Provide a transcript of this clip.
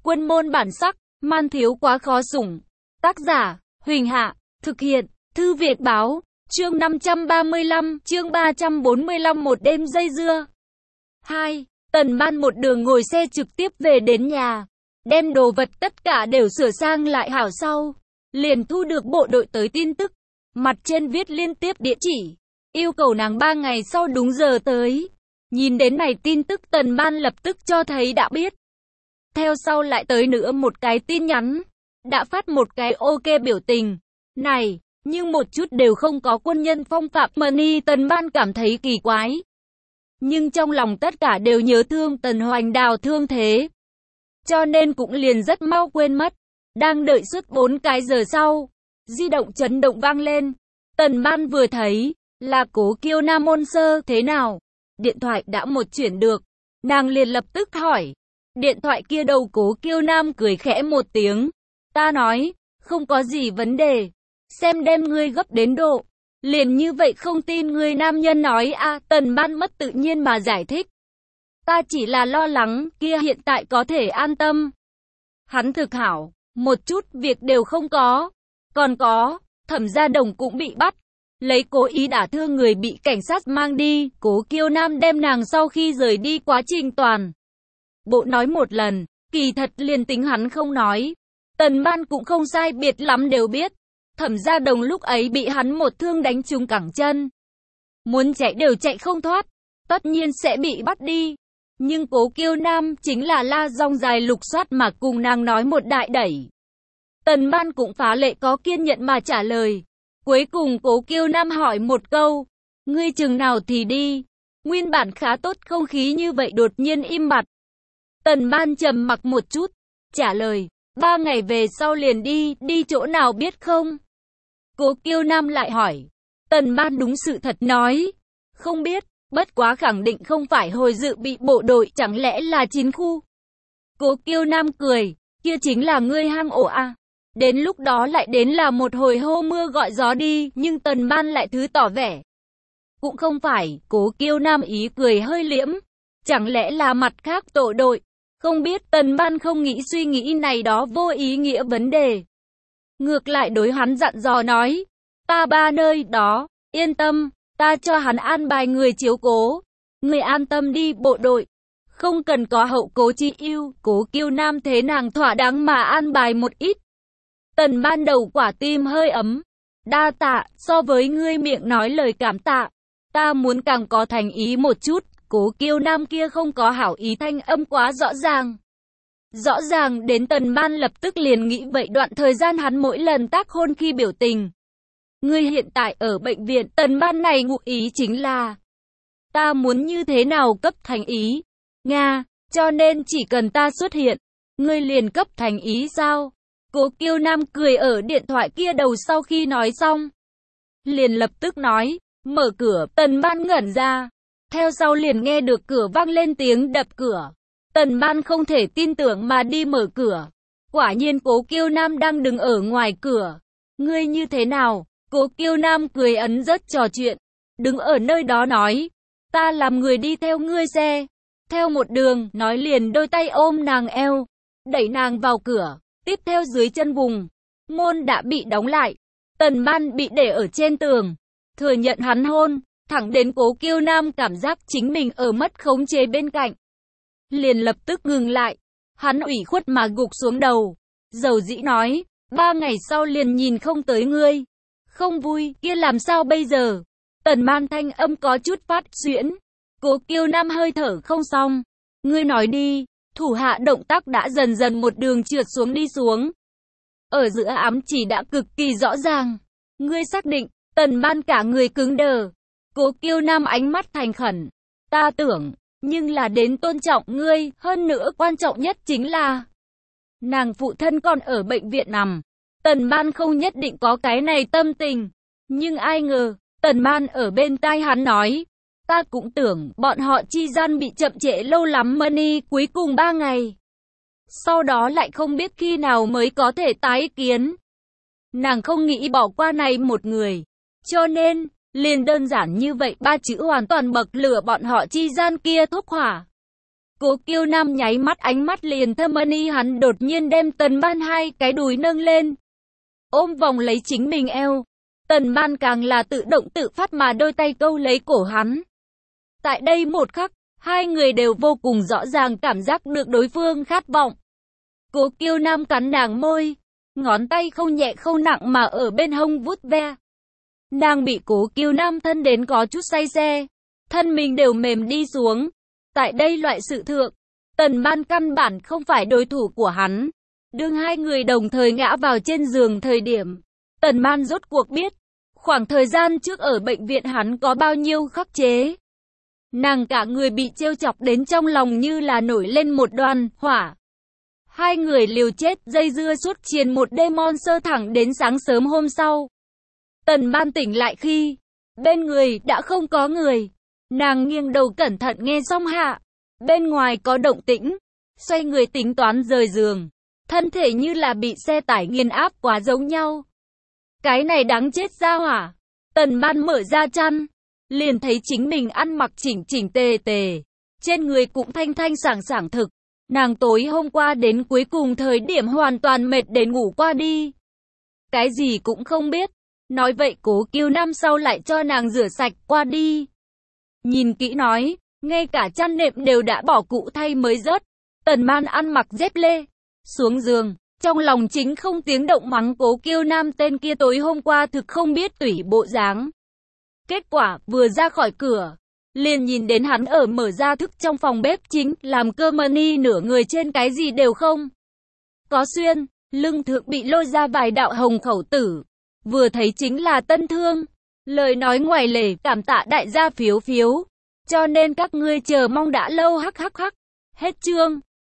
Quân môn bản sắc, man thiếu quá khó sủng. Tác giả, Huỳnh Hạ, thực hiện, Thư Việt Báo, chương 535, chương 345 một đêm dây dưa. 2. Tần Ban một đường ngồi xe trực tiếp về đến nhà, đem đồ vật tất cả đều sửa sang lại hảo sau. Liền thu được bộ đội tới tin tức, mặt trên viết liên tiếp địa chỉ, yêu cầu nàng 3 ngày sau đúng giờ tới. Nhìn đến này tin tức Tần Ban lập tức cho thấy đã biết. Theo sau lại tới nữa một cái tin nhắn, đã phát một cái ok biểu tình. Này, nhưng một chút đều không có quân nhân phong phạm Money. Tần Ban cảm thấy kỳ quái. Nhưng trong lòng tất cả đều nhớ thương Tần Hoành Đào thương thế. Cho nên cũng liền rất mau quên mất. Đang đợi suốt 4 cái giờ sau, di động chấn động vang lên. Tần Ban vừa thấy, là Cố Kiêu Nam Môn Sơ. Thế nào? Điện thoại đã một chuyển được. Nàng liền lập tức hỏi. Điện thoại kia đầu Cố Kiêu Nam cười khẽ một tiếng. Ta nói, không có gì vấn đề. Xem đem ngươi gấp đến độ. Liền như vậy không tin ngươi. Nam nhân nói a. Tần Ban mất tự nhiên mà giải thích. Ta chỉ là lo lắng, kia hiện tại có thể an tâm. Hắn thực hảo, một chút việc đều không có. Còn có, Thẩm Gia Đồng cũng bị bắt. Lấy cố ý đả thương người bị cảnh sát mang đi. Cố Kiêu Nam đem nàng sau khi rời đi quá trình toàn bộ nói một lần, kỳ thật liền tính hắn không nói. Tần Ban cũng không sai biệt lắm đều biết. Thẩm Gia Đồng lúc ấy bị hắn một thương đánh trúng cẳng chân. Muốn chạy đều chạy không thoát, tất nhiên sẽ bị bắt đi. Nhưng Cố Kiêu Nam chính là la rong dài lục soát mà cùng nàng nói một đại đẩy. Tần Ban cũng phá lệ có kiên nhẫn mà trả lời. Cuối cùng Cố Kiêu Nam hỏi một câu, ngươi chừng nào thì đi? Nguyên bản khá tốt không khí như vậy đột nhiên im bặt. Tần Ban trầm mặc một chút, trả lời, 3 ngày về sau liền đi chỗ nào biết không? Cố Kiêu Nam lại hỏi. Tần Ban đúng sự thật nói, không biết, bất quá khẳng định không phải hồi dự bị bộ đội, chẳng lẽ là chiến khu? Cố Kiêu Nam cười, kia chính là ngươi hang ổ à? Đến lúc đó lại đến là một hồi hô mưa gọi gió đi. Nhưng Tần Ban lại thứ tỏ vẻ, cũng không phải. Cố Kiêu Nam ý cười hơi liễm, chẳng lẽ là mặt khác tổ đội? Không biết. Tần Ban không nghĩ suy nghĩ này đó vô ý nghĩa vấn đề. Ngược lại đối hắn dặn dò nói, ta 3 nơi đó, yên tâm, ta cho hắn an bài người chiếu cố. Người an tâm đi bộ đội, không cần có hậu cố chi ưu. Cố Kiêu Nam thế nàng thỏa đáng mà an bài một ít. Tần Ban đầu quả tim hơi ấm. Đa tạ, so với ngươi miệng nói lời cảm tạ, ta muốn càng có thành ý một chút. Cố Kiêu Nam kia không có hảo ý thanh âm quá rõ ràng. Rõ ràng đến Tần Ban lập tức liền nghĩ vậy đoạn thời gian hắn mỗi lần tác hôn khi biểu tình. Ngươi hiện tại ở bệnh viện. Tần Ban này ngụ ý chính là, ta muốn như thế nào cấp thành ý? Nga, cho nên chỉ cần ta xuất hiện, ngươi liền cấp thành ý sao? Cố Kiêu Nam cười ở điện thoại kia đầu sau khi nói xong. Liền lập tức nói, mở cửa. Tần Ban ngẩn ra. Theo sau liền nghe được cửa vang lên tiếng đập cửa. Tần Ban không thể tin tưởng mà đi mở cửa. Quả nhiên Cố Kiêu Nam đang đứng ở ngoài cửa. Ngươi như thế nào? Cố Kiêu Nam cười ấn rất trò chuyện. Đứng ở nơi đó nói, ta làm người đi theo ngươi xe. Theo một đường, nói liền đôi tay ôm nàng eo, đẩy nàng vào cửa. Tiếp theo dưới chân vùng, môn đã bị đóng lại. Tần Ban bị để ở trên tường, thừa nhận hắn hôn, thẳng đến Cố Kiêu Nam cảm giác chính mình ở mất khống chế bên cạnh. Liền lập tức ngừng lại, hắn ủy khuất mà gục xuống đầu, dầu dĩ nói, 3 ngày sau liền nhìn không tới ngươi. Không vui, kia làm sao bây giờ? Tần Ban thanh âm có chút phát xuyễn. Cố Kiêu Nam hơi thở không xong. Ngươi nói đi. Thủ hạ động tác đã dần dần một đường trượt xuống đi xuống. Ở giữa ám chỉ đã cực kỳ rõ ràng. Ngươi xác định? Tần Ban cả người cứng đờ. Cố Kiêu Nam ánh mắt thành khẩn. Ta tưởng, nhưng là đến tôn trọng ngươi, hơn nữa quan trọng nhất chính là nàng phụ thân còn ở bệnh viện nằm. Tần Ban không nhất định có cái này tâm tình. Nhưng ai ngờ, Tần Ban ở bên tai hắn nói, ta cũng tưởng bọn họ chi gian bị chậm trễ lâu lắm Money. Cuối cùng 3 ngày sau đó lại không biết khi nào mới có thể tái kiến. Nàng không nghĩ bỏ qua này một người, cho nên liền đơn giản như vậy 3 chữ hoàn toàn bậc lửa bọn họ chi gian kia thốc hỏa. Cố Kiêu Nam nháy mắt ánh mắt liền thâm mani, hắn đột nhiên đem Tần Ban hai cái đùi nâng lên, ôm vòng lấy chính mình eo. Tần Ban càng là tự động tự phát mà đôi tay câu lấy cổ hắn. Tại đây một khắc, hai người đều vô cùng rõ ràng cảm giác được đối phương khát vọng. Cố Kiêu Nam cắn nàng môi, ngón tay không nhẹ không nặng mà ở bên hông vuốt ve. Nàng bị Cố Kiêu Nam thân đến có chút say xe, thân mình đều mềm đi xuống. Tại đây loại sự thượng, Tần Ban căn bản không phải đối thủ của hắn. Đương hai người đồng thời ngã vào trên giường thời điểm, Tần Ban rốt cuộc biết, khoảng thời gian trước ở bệnh viện hắn có bao nhiêu khắc chế. Nàng cả người bị trêu chọc đến trong lòng như là nổi lên một đoàn hỏa. Hai người liều chết dây dưa suốt triền một đêm monster thẳng đến sáng sớm hôm sau. Tần Ban tỉnh lại khi bên người đã không có người. Nàng nghiêng đầu cẩn thận nghe xong hạ. Bên ngoài có động tĩnh. Xoay người tính toán rời giường. Thân thể như là bị xe tải nghiền áp quá giống nhau. Cái này đáng chết ra hỏa. Tần Ban mở ra chăn. Liền thấy chính mình ăn mặc chỉnh chỉnh tề tề. Trên người cũng thanh thanh sảng sảng thực. Nàng tối hôm qua đến cuối cùng thời điểm hoàn toàn mệt đến ngủ qua đi. Cái gì cũng không biết. Nói vậy Cố Kiêu Nam sau lại cho nàng rửa sạch qua đi. Nhìn kỹ nói, ngay cả chăn nệm đều đã bỏ cụ thay mới rớt. Tần Ban ăn mặc dép lê, xuống giường, trong lòng chính không tiếng động mắng Cố Kiêu Nam tên kia tối hôm qua thực không biết tủy bộ dáng. Kết quả, vừa ra khỏi cửa, liền nhìn đến hắn ở mở ra thức trong phòng bếp chính, làm cơm mani nửa người trên cái gì đều không có xuyên, lưng thượng bị lôi ra vài đạo hồng khẩu tử. Vừa thấy chính là tân thương. Lời nói ngoài lề, cảm tạ đại gia phiếu phiếu. Cho nên các ngươi chờ mong đã lâu hắc hắc hắc. Hết chương.